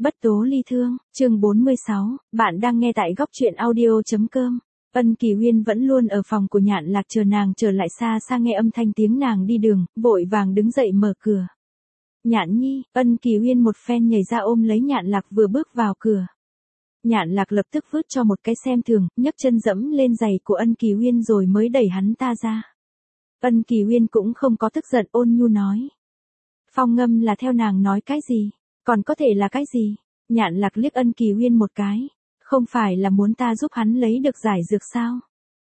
Bất tố ly thương, chương 46, bạn đang nghe tại góc truyện audio.com. Ân Kỳ Uyên vẫn luôn ở phòng của Nhạn Lạc chờ nàng trở lại, xa xa nghe âm thanh tiếng nàng đi đường, vội vàng đứng dậy mở cửa. Nhạn Nhi, Ân Kỳ Uyên một phen nhảy ra ôm lấy Nhạn Lạc vừa bước vào cửa. Nhạn Lạc lập tức vứt cho một cái xem thường, nhấc chân dẫm lên giày của Ân Kỳ Uyên rồi mới đẩy hắn ta ra. Ân Kỳ Uyên cũng không có tức giận, ôn nhu nói. Phong Ngâm là theo nàng nói cái gì? Còn có thể là cái gì? Nhạn Lạc liếc Ân Kỳ Uyên một cái. Không phải là muốn ta giúp hắn lấy được giải dược sao?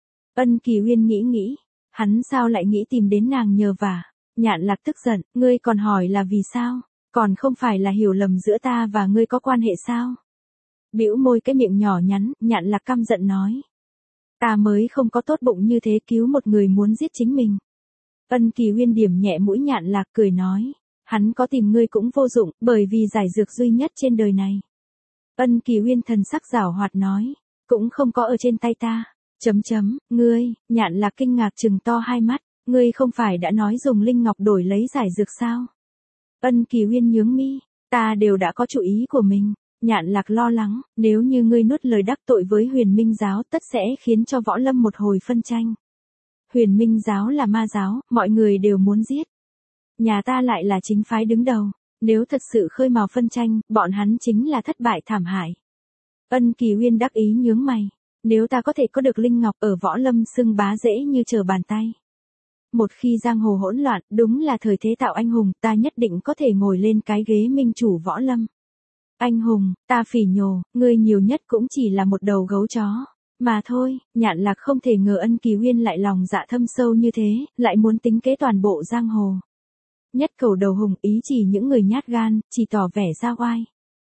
Ân Kỳ Uyên nghĩ, hắn sao lại nghĩ tìm đến nàng nhờ vả? Nhạn Lạc tức giận, ngươi còn hỏi là vì sao? Còn không phải là hiểu lầm giữa ta và ngươi có quan hệ sao? Bĩu môi cái miệng nhỏ nhắn, Nhạn Lạc căm giận nói. Ta mới không có tốt bụng như thế cứu một người muốn giết chính mình. Ân Kỳ Uyên điểm nhẹ mũi Nhạn Lạc cười nói. Hắn có tìm ngươi cũng vô dụng, bởi vì giải dược duy nhất trên đời này. Ân Kỳ Uyên thần sắc giảo hoạt nói, cũng không có ở trên tay ta. Ngươi, Nhạn Lạc kinh ngạc trừng to hai mắt, ngươi không phải đã nói dùng linh ngọc đổi lấy giải dược sao? Ân Kỳ Uyên nhướng mi, ta đều đã có chủ ý của mình. Nhạn Lạc lo lắng, nếu như ngươi nuốt lời đắc tội với Huyền Minh giáo tất sẽ khiến cho võ lâm một hồi phân tranh. Huyền Minh giáo là ma giáo, mọi người đều muốn giết. Nhà ta lại là chính phái đứng đầu, nếu thật sự khơi mào phân tranh, bọn hắn chính là thất bại thảm hại. Ân Kỳ Uyên đắc ý nhướng mày, nếu ta có thể có được linh ngọc ở võ lâm xưng bá dễ như trở bàn tay. Một khi giang hồ hỗn loạn, đúng là thời thế tạo anh hùng, ta nhất định có thể ngồi lên cái ghế minh chủ võ lâm. Anh hùng, ta phỉ nhổ, ngươi nhiều nhất cũng chỉ là một đầu gấu chó. Mà thôi, Nhạn Lạc không thể ngờ Ân Kỳ Uyên lại lòng dạ thâm sâu như thế, lại muốn tính kế toàn bộ giang hồ. Nhất cầu đầu hùng, ý chỉ những người nhát gan, chỉ tỏ vẻ ra oai.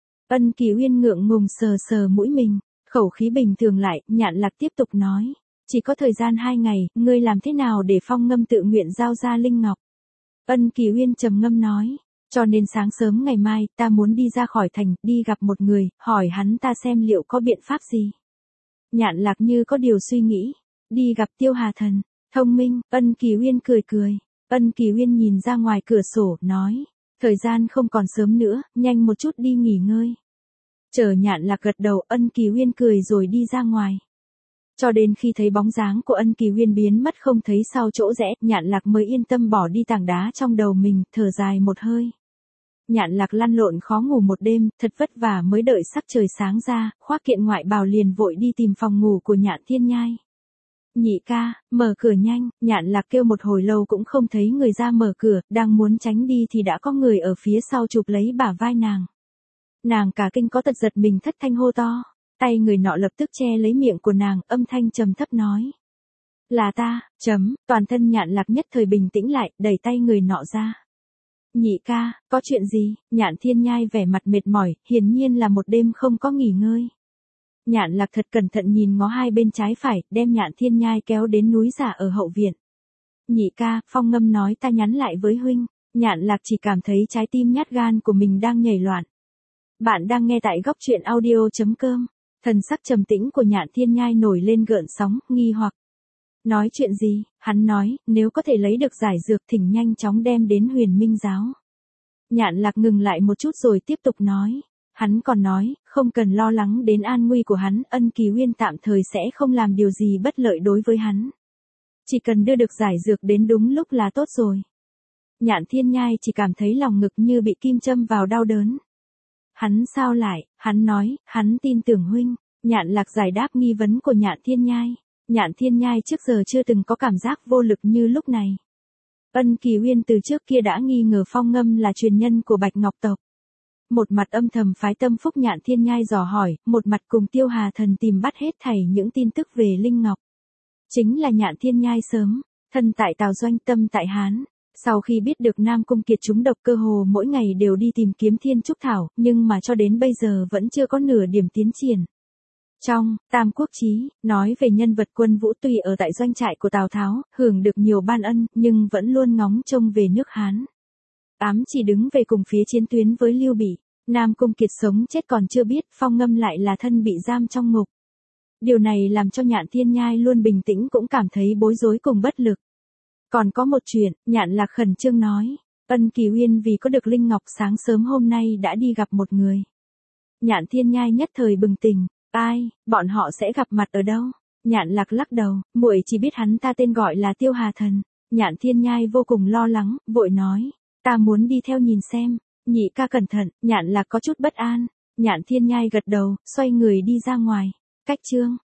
Ân Kỳ Uyên ngượng ngùng sờ sờ mũi mình, khẩu khí bình thường lại, Nhạn Lạc tiếp tục nói. Chỉ có thời gian 2 ngày, ngươi làm thế nào để Phong Ngâm tự nguyện giao ra linh ngọc? Ân Kỳ Uyên trầm ngâm nói. Cho nên sáng sớm ngày mai, ta muốn đi ra khỏi thành, đi gặp một người, hỏi hắn ta xem liệu có biện pháp gì. Nhạn Lạc như có điều suy nghĩ. Đi gặp Tiêu Hà Thần. Thông minh, Ân Kỳ Uyên cười. Ân Kỳ Uyên nhìn ra ngoài cửa sổ, nói. Thời gian không còn sớm nữa, nhanh một chút đi nghỉ ngơi. Chờ Nhạn Lạc gật đầu, Ân Kỳ Uyên cười rồi đi ra ngoài. Cho đến khi thấy bóng dáng của Ân Kỳ Uyên biến mất không thấy sau chỗ rẽ, Nhạn Lạc mới yên tâm bỏ đi tảng đá trong đầu mình, thở dài một hơi. Nhạn Lạc lăn lộn khó ngủ một đêm, thật vất vả mới đợi sắc trời sáng ra, khoác kiện ngoại bào liền vội đi tìm phòng ngủ của Nhạn Thiên Nhai. Nhị ca, mở cửa nhanh, Nhạn Lạc kêu một hồi lâu cũng không thấy người ra mở cửa, đang muốn tránh đi thì đã có người ở phía sau chụp lấy bả vai nàng. Nàng cả kinh có tật giật mình thất thanh hô to, tay người nọ lập tức che lấy miệng của nàng, âm thanh trầm thấp nói. Là ta, toàn thân Nhạn Lạc nhất thời bình tĩnh lại, đẩy tay người nọ ra. Nhị ca, có chuyện gì? Nhạn Thiên Nhai vẻ mặt mệt mỏi, hiển nhiên là một đêm không có nghỉ ngơi. Nhạn Lạc thật cẩn thận nhìn ngó hai bên trái phải, đem Nhạn Thiên Nhai kéo đến núi giả ở hậu viện. Nhị ca, Phong Ngâm nói ta nhắn lại với huynh. Nhạn Lạc chỉ cảm thấy trái tim nhát gan của mình đang nhảy loạn. Bạn đang nghe tại góc truyện audio.com. Thần sắc trầm tĩnh của Nhạn Thiên Nhai nổi lên gợn sóng, nghi hoặc. Nói chuyện gì? Hắn nói, nếu có thể lấy được giải dược thỉnh nhanh chóng đem đến Huyền Minh giáo. Nhạn Lạc ngừng lại một chút rồi tiếp tục nói. Hắn còn nói, không cần lo lắng đến an nguy của hắn, Ân Kỳ Uyên tạm thời sẽ không làm điều gì bất lợi đối với hắn. Chỉ cần đưa được giải dược đến đúng lúc là tốt rồi. Nhạn Thiên Nhai chỉ cảm thấy lòng ngực như bị kim châm vào, đau đớn. Hắn sao lại? Hắn nói, hắn tin tưởng huynh. Nhạn Lạc giải đáp nghi vấn của Nhạn Thiên Nhai. Nhạn Thiên Nhai trước giờ chưa từng có cảm giác vô lực như lúc này. Ân Kỳ Uyên từ trước kia đã nghi ngờ Phong Ngâm là truyền nhân của Bạch Ngọc tộc. Một mặt âm thầm phái tâm phúc Nhạn Thiên Nhai dò hỏi, một mặt cùng Tiêu Hà Thần tìm bắt hết thảy những tin tức về Linh Ngọc. Chính là Nhạn Thiên Nhai sớm, thân tại Tào Doanh tâm tại Hán. Sau khi biết được Nam Cung Kiệt trúng độc cơ hồ mỗi ngày đều đi tìm kiếm Thiên Trúc Thảo, nhưng mà cho đến bây giờ vẫn chưa có nửa điểm tiến triển. Trong Tam Quốc Chí, nói về nhân vật Quân Vũ tuy ở tại doanh trại của Tào Tháo, hưởng được nhiều ban ân, nhưng vẫn luôn ngóng trông về nước Hán. Ám chỉ đứng về cùng phía chiến tuyến với Lưu Bị, Nam Cung Kiệt sống chết còn chưa biết, Phong Ngâm lại là thân bị giam trong ngục. Điều này làm cho Nhạn Thiên Nhai luôn bình tĩnh cũng cảm thấy bối rối cùng bất lực. Còn có một chuyện, Nhạn Lạc khẩn trương nói, Ân Kỳ Uyên vì có được linh ngọc sáng sớm hôm nay đã đi gặp một người. Nhạn Thiên Nhai nhất thời bừng tỉnh, ai, bọn họ sẽ gặp mặt ở đâu? Nhạn Lạc lắc đầu, muội chỉ biết hắn ta tên gọi là Tiêu Hà Thần. Nhạn Thiên Nhai vô cùng lo lắng, vội nói, ta muốn đi theo nhìn xem. Nhị ca cẩn thận. Nhạn Lạc có chút bất an. Nhạn Thiên Nhai gật đầu, xoay người đi ra ngoài. Cách chương